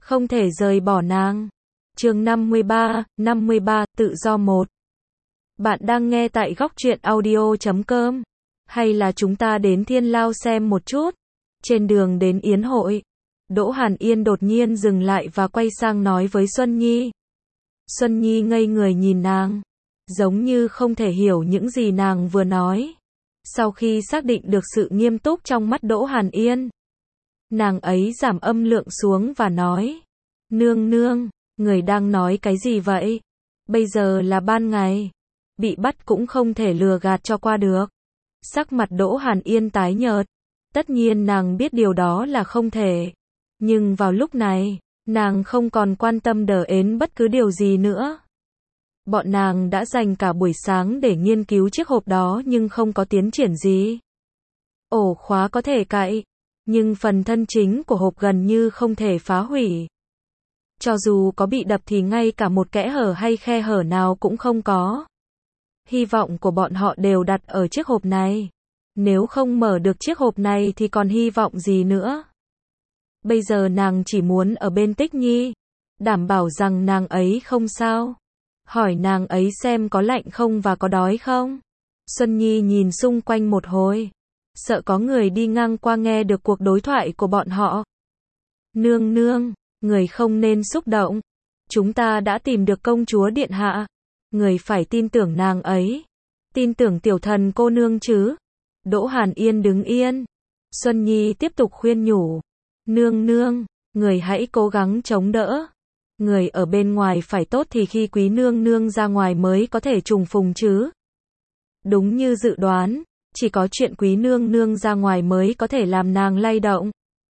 không thể rời bỏ nàng. Chương 53, tự do 1. Bạn đang nghe tại góc truyện audio.com. Hay là chúng ta đến Thiên Lao xem một chút? Trên đường đến yến hội, Đỗ Hàn Yên đột nhiên dừng lại và quay sang nói với Xuân Nhi. Xuân Nhi ngây người nhìn nàng, giống như không thể hiểu những gì nàng vừa nói. Sau khi xác định được sự nghiêm túc trong mắt Đỗ Hàn Yên, nàng ấy giảm âm lượng xuống và nói, nương nương, người đang nói cái gì vậy? Bây giờ là ban ngày, bị bắt cũng không thể lừa gạt cho qua được. Sắc mặt Đỗ Hàn Yên tái nhợt, tất nhiên nàng biết điều đó là không thể. Nhưng vào lúc này, nàng không còn quan tâm đến bất cứ điều gì nữa. Bọn nàng đã dành cả buổi sáng để nghiên cứu chiếc hộp đó nhưng không có tiến triển gì. Ổ khóa có thể cạy, nhưng phần thân chính của hộp gần như không thể phá hủy. Cho dù có bị đập thì ngay cả một kẽ hở hay khe hở nào cũng không có. Hy vọng của bọn họ đều đặt ở chiếc hộp này. Nếu không mở được chiếc hộp này thì còn hy vọng gì nữa. Bây giờ nàng chỉ muốn ở bên Tích Nhi, đảm bảo rằng nàng ấy không sao. Hỏi nàng ấy xem có lạnh không và có đói không. Xuân Nhi nhìn xung quanh một hồi, sợ có người đi ngang qua nghe được cuộc đối thoại của bọn họ. Nương nương, người không nên xúc động. Chúng ta đã tìm được công chúa điện hạ. Người phải tin tưởng nàng ấy. Tin tưởng tiểu thần cô nương chứ. Đỗ Hàn Yên đứng yên. Xuân Nhi tiếp tục khuyên nhủ. Nương nương, người hãy cố gắng chống đỡ. Người ở bên ngoài phải tốt thì khi quý nương nương ra ngoài mới có thể trùng phùng chứ. Đúng như dự đoán, chỉ có chuyện quý nương nương ra ngoài mới có thể làm nàng lay động.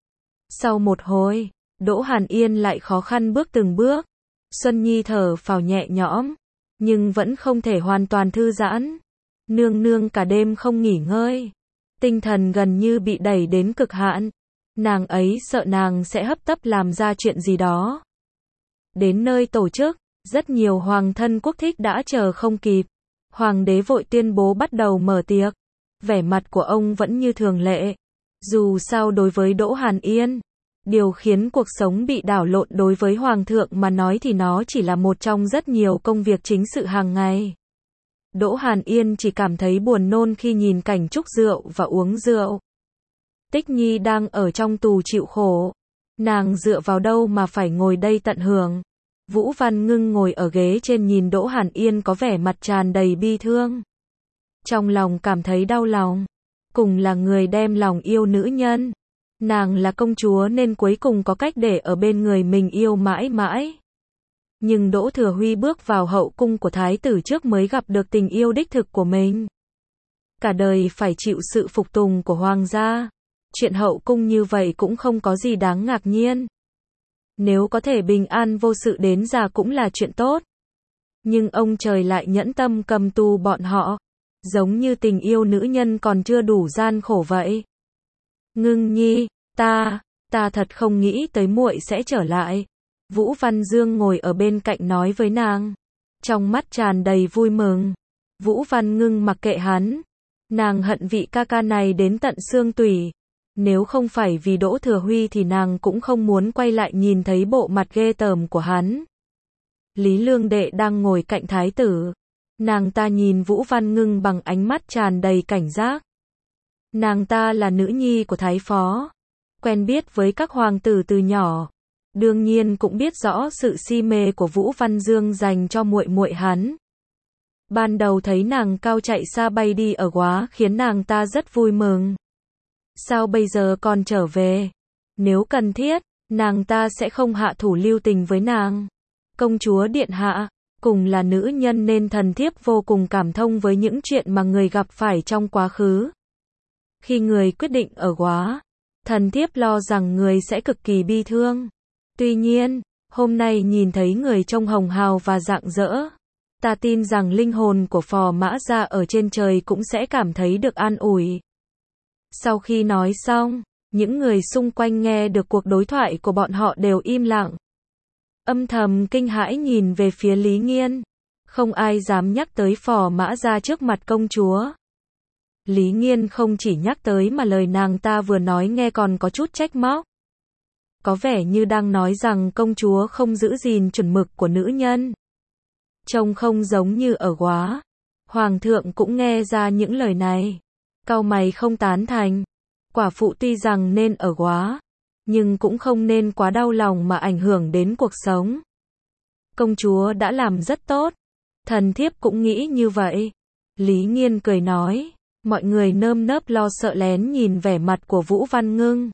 Sau một hồi, Đỗ Hàn Yên lại khó khăn bước từng bước. Xuân Nhi thở phào nhẹ nhõm, nhưng vẫn không thể hoàn toàn thư giãn. Nương nương cả đêm không nghỉ ngơi, tinh thần gần như bị đẩy đến cực hạn. Nàng ấy sợ nàng sẽ hấp tấp làm ra chuyện gì đó. Đến nơi tổ chức, rất nhiều hoàng thân quốc thích đã chờ không kịp. Hoàng đế vội tuyên bố bắt đầu mở tiệc. Vẻ mặt của ông vẫn như thường lệ. Dù sao đối với Đỗ Hàn Yên, điều khiến cuộc sống bị đảo lộn đối với hoàng thượng mà nói thì nó chỉ là một trong rất nhiều công việc chính sự hàng ngày. Đỗ Hàn Yên chỉ cảm thấy buồn nôn khi nhìn cảnh chúc rượu và uống rượu. Tích Nhi đang ở trong tù chịu khổ. Nàng dựa vào đâu mà phải ngồi đây tận hưởng. Vũ Văn Ngưng ngồi ở ghế trên nhìn Đỗ Hàn Yên có vẻ mặt tràn đầy bi thương. Trong lòng cảm thấy đau lòng. Cùng là người đem lòng yêu nữ nhân. Nàng là công chúa nên cuối cùng có cách để ở bên người mình yêu mãi mãi. Nhưng Đỗ Thừa Huy bước vào hậu cung của thái tử trước mới gặp được tình yêu đích thực của mình. Cả đời phải chịu sự phục tùng của hoàng gia. Chuyện hậu cung như vậy cũng không có gì đáng ngạc nhiên. Nếu có thể bình an vô sự đến già cũng là chuyện tốt. Nhưng ông trời lại nhẫn tâm cầm tù bọn họ. Giống như tình yêu nữ nhân còn chưa đủ gian khổ vậy. Ngưng Nhi, ta thật không nghĩ tới muội sẽ trở lại. Vũ Văn Dương ngồi ở bên cạnh nói với nàng. Trong mắt tràn đầy vui mừng. Vũ Văn Ngưng mặc kệ hắn. Nàng hận vị ca ca này đến tận xương tủy. Nếu không phải vì Đỗ Thừa Huy thì nàng cũng không muốn quay lại nhìn thấy bộ mặt ghê tởm của hắn. Lý Lương Đệ đang ngồi cạnh thái tử. Nàng ta nhìn Vũ Văn Ngưng bằng ánh mắt tràn đầy cảnh giác. Nàng ta là nữ nhi của thái phó, quen biết với các hoàng tử từ nhỏ, đương nhiên cũng biết rõ sự si mê của Vũ Văn Dương dành cho muội muội hắn. Ban đầu thấy nàng cao chạy xa bay đi ở Góa khiến nàng ta rất vui mừng. Sao bây giờ còn trở về? Nếu cần thiết, nàng ta sẽ không hạ thủ lưu tình với nàng. Công chúa điện hạ, cùng là nữ nhân nên thần thiếp vô cùng cảm thông với những chuyện mà người gặp phải trong quá khứ. Khi người quyết định ở Góa, thần thiếp lo rằng người sẽ cực kỳ bi thương. Tuy nhiên, hôm nay nhìn thấy người trông hồng hào và rạng rỡ, ta tin rằng linh hồn của Phò Mã Gia ở trên trời cũng sẽ cảm thấy được an ủi. Sau khi nói xong, những người xung quanh nghe được cuộc đối thoại của bọn họ đều im lặng. Âm thầm kinh hãi nhìn về phía Lý Nghiên. Không ai dám nhắc tới Phò Mã Gia trước mặt công chúa. Lý Nghiên không chỉ nhắc tới mà lời nàng ta vừa nói nghe còn có chút trách móc. có vẻ như đang nói rằng công chúa không giữ gìn chuẩn mực của nữ nhân. Trông không giống như ở Góa. Hoàng thượng cũng nghe ra những lời này. Cau mày không tán thành. Quả phụ tuy rằng nên ở Góa, nhưng cũng không nên quá đau lòng mà ảnh hưởng đến cuộc sống. Công chúa đã làm rất tốt. Thần thiếp cũng nghĩ như vậy. Lý Nghiên cười nói. Mọi người nơm nớp lo sợ lén nhìn vẻ mặt của Vũ Văn Ngưng.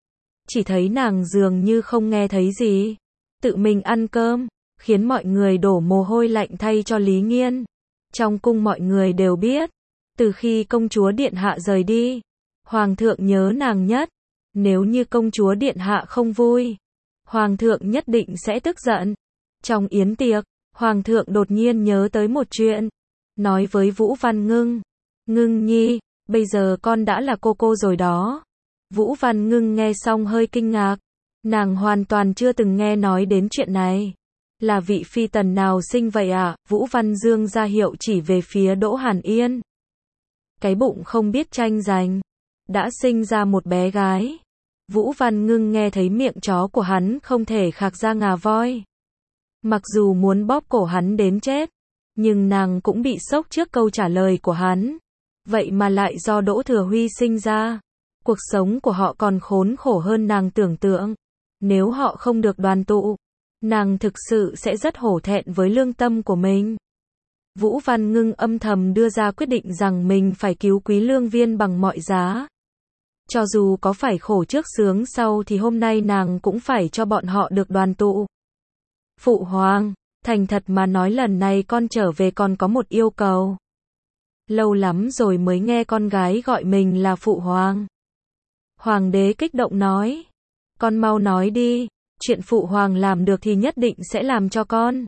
Chỉ thấy nàng dường như không nghe thấy gì. Tự mình ăn cơm, khiến mọi người đổ mồ hôi lạnh thay cho Lý Nghiên. Trong cung mọi người đều biết, từ khi công chúa điện hạ rời đi, hoàng thượng nhớ nàng nhất. Nếu như công chúa điện hạ không vui, hoàng thượng nhất định sẽ tức giận. Trong yến tiệc, hoàng thượng đột nhiên nhớ tới một chuyện, nói với Vũ Văn Ngưng. Ngưng nhi, bây giờ con đã là cô rồi đó. Vũ Văn Ngưng nghe xong hơi kinh ngạc. Nàng hoàn toàn chưa từng nghe nói đến chuyện này. Là vị phi tần nào sinh vậy ạ? Vũ Văn Dương ra hiệu chỉ về phía Đỗ Hàn Yên. Cái bụng không biết tranh giành. Đã sinh ra một bé gái. Vũ Văn Ngưng nghe thấy miệng chó của hắn không thể khạc ra ngà voi. Mặc dù muốn bóp cổ hắn đến chết, nhưng nàng cũng bị sốc trước câu trả lời của hắn. Vậy mà lại do Đỗ Thừa Huy sinh ra. Cuộc sống của họ còn khốn khổ hơn nàng tưởng tượng. Nếu họ không được đoàn tụ, nàng thực sự sẽ rất hổ thẹn với lương tâm của mình. Vũ Văn Ngưng âm thầm đưa ra quyết định rằng mình phải cứu Quý Lương Viên bằng mọi giá. Cho dù có phải khổ trước sướng sau thì hôm nay nàng cũng phải cho bọn họ được đoàn tụ. Phụ hoàng, thành thật mà nói lần này con trở về còn có một yêu cầu. Lâu lắm rồi mới nghe con gái gọi mình là phụ hoàng. Hoàng đế kích động nói. Con mau nói đi, chuyện phụ hoàng làm được thì nhất định sẽ làm cho con.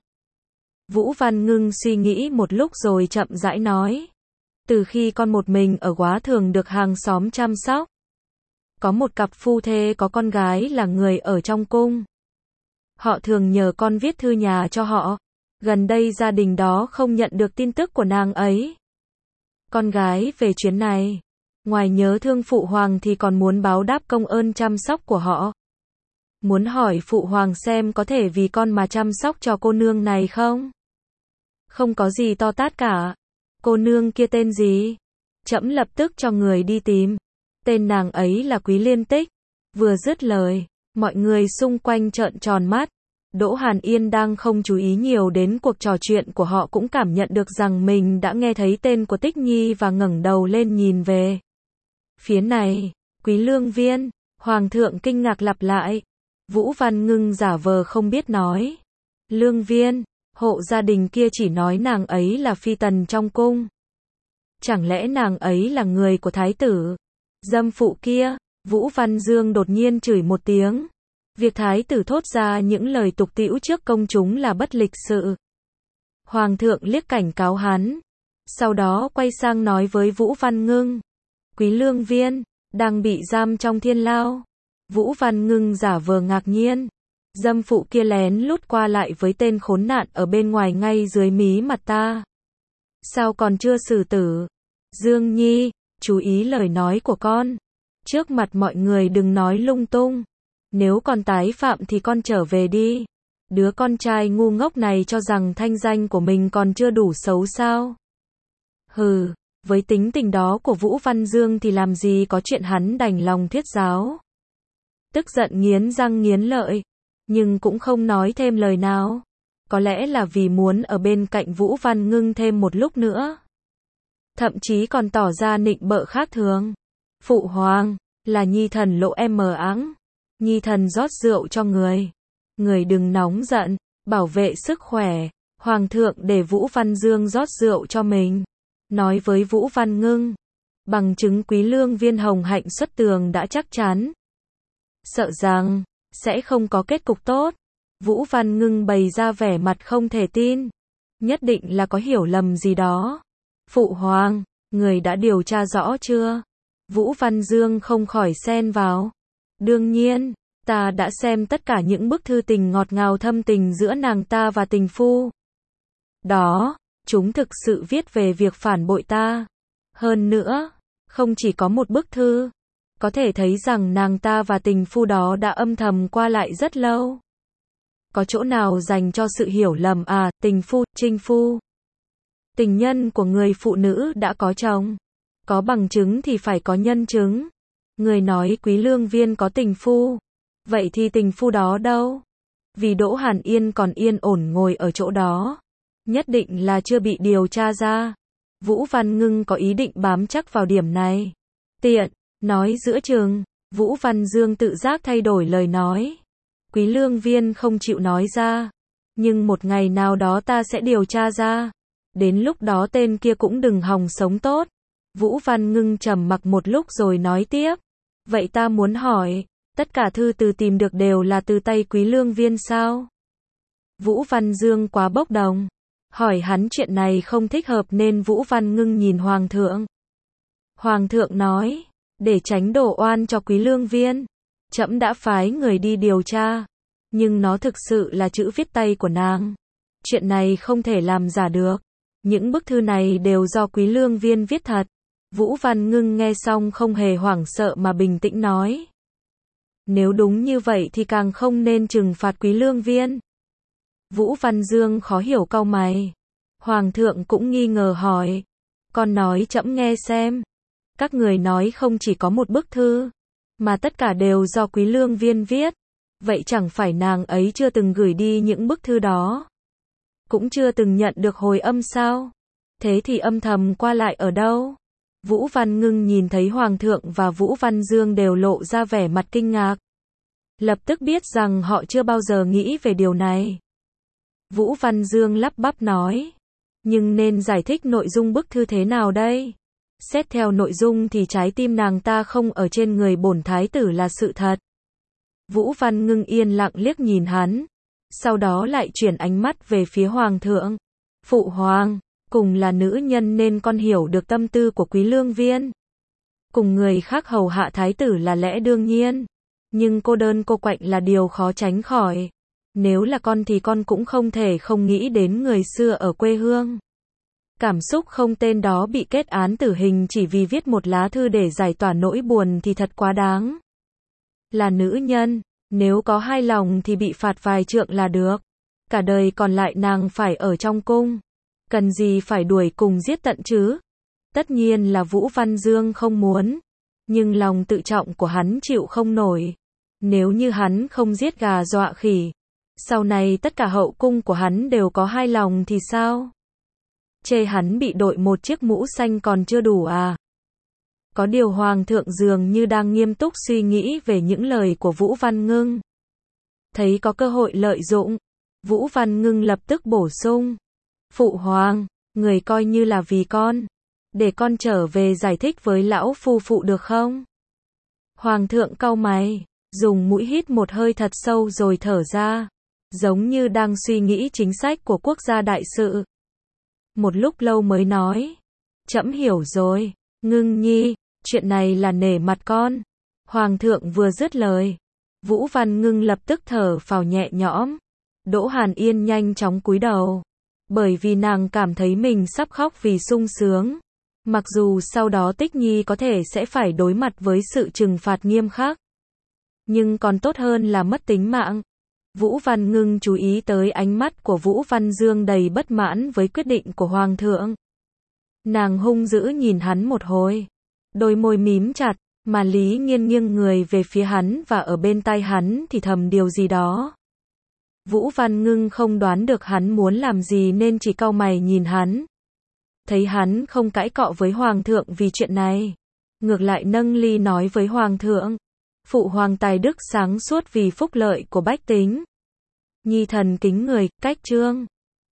Vũ Văn Ngưng suy nghĩ một lúc rồi chậm rãi nói. Từ khi con một mình ở Góa thường được hàng xóm chăm sóc. Có một cặp phu thê có con gái là người ở trong cung. Họ thường nhờ con viết thư nhà cho họ. Gần đây gia đình đó không nhận được tin tức của nàng ấy. Con gái về chuyến này, ngoài nhớ thương phụ hoàng thì còn muốn báo đáp công ơn chăm sóc của họ. Muốn hỏi phụ hoàng xem có thể vì con mà chăm sóc cho cô nương này không? Không có gì to tát cả. Cô nương kia tên gì? Trẫm lập tức cho người đi tìm. Tên nàng ấy là Quý Liên Tích. Vừa dứt lời, mọi người xung quanh trợn tròn mắt. Đỗ Hàn Yên đang không chú ý nhiều đến cuộc trò chuyện của họ cũng cảm nhận được rằng mình đã nghe thấy tên của Tích Nhi và ngẩng đầu lên nhìn về phía này. Quý Lương Viên, hoàng thượng kinh ngạc lặp lại. Vũ Văn Ngưng giả vờ không biết nói. Lương Viên, hộ gia đình kia chỉ nói nàng ấy là phi tần trong cung. Chẳng lẽ nàng ấy là người của thái tử? Dâm phụ kia. Vũ Văn Dương đột nhiên chửi một tiếng. Việc thái tử thốt ra những lời tục tĩu trước công chúng là bất lịch sự. Hoàng thượng liếc cảnh cáo hắn. Sau đó quay sang nói với Vũ Văn Ngưng. Quý Lương Viên, đang bị giam trong thiên lao. Vũ Văn Ngưng giả vờ ngạc nhiên. Dâm phụ kia lén lút qua lại với tên khốn nạn ở bên ngoài ngay dưới mí mặt ta. Sao còn chưa xử tử? Dương Nhi, chú ý lời nói của con. Trước mặt mọi người đừng nói lung tung. Nếu còn tái phạm thì con trở về đi. Đứa con trai ngu ngốc này cho rằng thanh danh của mình còn chưa đủ xấu sao? Hừ, với tính tình đó của Vũ Văn Dương thì làm gì có chuyện hắn đành lòng thuyết giáo. Tức giận nghiến răng nghiến lợi, nhưng cũng không nói thêm lời nào. Có lẽ là vì muốn ở bên cạnh Vũ Văn Ngưng thêm một lúc nữa. Thậm chí còn tỏ ra nịnh bợ khác thường. Phụ hoàng, là nhi thần lộ em mờ áng. Nhi thần rót rượu cho người. Người đừng nóng giận, bảo vệ sức khỏe. Hoàng thượng để Vũ Văn Dương rót rượu cho mình. Nói với Vũ Văn Ngưng. Bằng chứng Quý Lương Viên hồng hạnh xuất tường đã chắc chắn. Sợ rằng sẽ không có kết cục tốt. Vũ Văn Ngưng bày ra vẻ mặt không thể tin. Nhất định là có hiểu lầm gì đó. Phụ hoàng, người đã điều tra rõ chưa? Vũ Văn Dương không khỏi xen vào. Đương nhiên, ta đã xem tất cả những bức thư tình ngọt ngào thâm tình giữa nàng ta và tình phu. Đó, chúng thực sự viết về việc phản bội ta. Hơn nữa, không chỉ có một bức thư, Có thể thấy rằng nàng ta và tình phu đó đã âm thầm qua lại rất lâu. Có chỗ nào dành cho sự hiểu lầm à, tình phu, trinh phu. Tình nhân của người phụ nữ đã có chồng. Có bằng chứng thì phải có nhân chứng. Người nói Quý Lương Viên có tình phu. Vậy thì tình phu đó đâu? Vì Đỗ Hàn Yên còn yên ổn ngồi ở chỗ đó. Nhất định là chưa bị điều tra ra. Vũ Văn Ngưng có ý định bám chắc vào điểm này. Tiện, nói giữa chừng, Vũ Văn Dương tự giác thay đổi lời nói. Quý Lương Viên không chịu nói ra. Nhưng một ngày nào đó ta sẽ điều tra ra. Đến lúc đó tên kia cũng đừng hòng sống tốt. Vũ Văn Ngưng trầm mặc một lúc rồi nói tiếp. Vậy ta muốn hỏi, tất cả thư từ tìm được đều là từ tay Quý Lương Viên sao? Vũ Văn Dương quá bốc đồng. Hỏi hắn chuyện này không thích hợp nên Vũ Văn Ngưng nhìn Hoàng thượng. Hoàng thượng nói, để tránh đổ oan cho Quý Lương Viên, trẫm đã phái người đi điều tra. Nhưng nó thực sự là chữ viết tay của nàng. Chuyện này không thể làm giả được. Những bức thư này đều do Quý Lương Viên viết thật. Vũ Văn Ngưng nghe xong không hề hoảng sợ mà bình tĩnh nói. Nếu đúng như vậy thì càng không nên trừng phạt Quý Lương Viên. Vũ Văn Dương khó hiểu cau mày. Hoàng thượng cũng nghi ngờ hỏi. Con nói trẫm nghe xem. Các người nói không chỉ có một bức thư, mà tất cả đều do Quý Lương Viên viết. Vậy chẳng phải nàng ấy chưa từng gửi đi những bức thư đó? Cũng chưa từng nhận được hồi âm sao? Thế thì âm thầm qua lại ở đâu? Vũ Văn Ngưng nhìn thấy Hoàng thượng và Vũ Văn Dương đều lộ ra vẻ mặt kinh ngạc. Lập tức biết rằng họ chưa bao giờ nghĩ về điều này. Vũ Văn Dương lắp bắp nói. Nhưng nên giải thích nội dung bức thư thế nào đây? Xét theo nội dung thì trái tim nàng ta không ở trên người bổn thái tử là sự thật. Vũ Văn Ngưng yên lặng liếc nhìn hắn. Sau đó lại chuyển ánh mắt về phía Hoàng thượng. Phụ hoàng, cùng là nữ nhân nên con hiểu được tâm tư của Quý Lương Viên. Cùng người khác hầu hạ thái tử là lẽ đương nhiên. Nhưng cô đơn cô quạnh là điều khó tránh khỏi. Nếu là con thì con cũng không thể không nghĩ đến người xưa ở quê hương. Cảm xúc không tên đó bị kết án tử hình chỉ vì viết một lá thư để giải tỏa nỗi buồn thì thật quá đáng. Là nữ nhân, nếu có hai lòng thì bị phạt vài trượng là được. Cả đời còn lại nàng phải ở trong cung. Cần gì phải đuổi cùng giết tận chứ? Tất nhiên là Vũ Văn Dương không muốn. Nhưng lòng tự trọng của hắn chịu không nổi. Nếu như hắn không giết gà dọa khỉ, sau này tất cả hậu cung của hắn đều có hai lòng thì sao? Chê hắn bị đội một chiếc mũ xanh còn chưa đủ à? Có điều Hoàng thượng dường như đang nghiêm túc suy nghĩ về những lời của Vũ Văn Ngưng. Thấy có cơ hội lợi dụng, Vũ Văn Ngưng lập tức bổ sung. Phụ hoàng, người coi như là vì con. Để con trở về giải thích với lão phu phụ được không? Hoàng thượng cau mày, dùng mũi hít một hơi thật sâu rồi thở ra. Giống như đang suy nghĩ chính sách của quốc gia đại sự. Một lúc lâu mới nói. Trẫm hiểu rồi, Ngưng nhi, chuyện này là nể mặt con. Hoàng thượng vừa dứt lời, Vũ Văn Ngưng lập tức thở phào nhẹ nhõm. Đỗ Hàn Yên nhanh chóng cúi đầu. Bởi vì nàng cảm thấy mình sắp khóc vì sung sướng. Mặc dù sau đó Tích Nhi có thể sẽ phải đối mặt với sự trừng phạt nghiêm khắc. Nhưng còn tốt hơn là mất tính mạng. Vũ Văn Ngưng chú ý tới ánh mắt của Vũ Văn Dương đầy bất mãn với quyết định của Hoàng thượng. Nàng hung dữ nhìn hắn một hồi. Đôi môi mím chặt, mà Lý Nghiên nghiêng người về phía hắn và ở bên tai hắn thì thầm điều gì đó. Vũ Văn Ngưng không đoán được hắn muốn làm gì nên chỉ cau mày nhìn hắn. Thấy hắn không cãi cọ với Hoàng thượng vì chuyện này. Ngược lại nâng ly nói với Hoàng thượng. Phụ hoàng tài đức sáng suốt vì phúc lợi của bách tính. Nhi thần kính người, cách trương.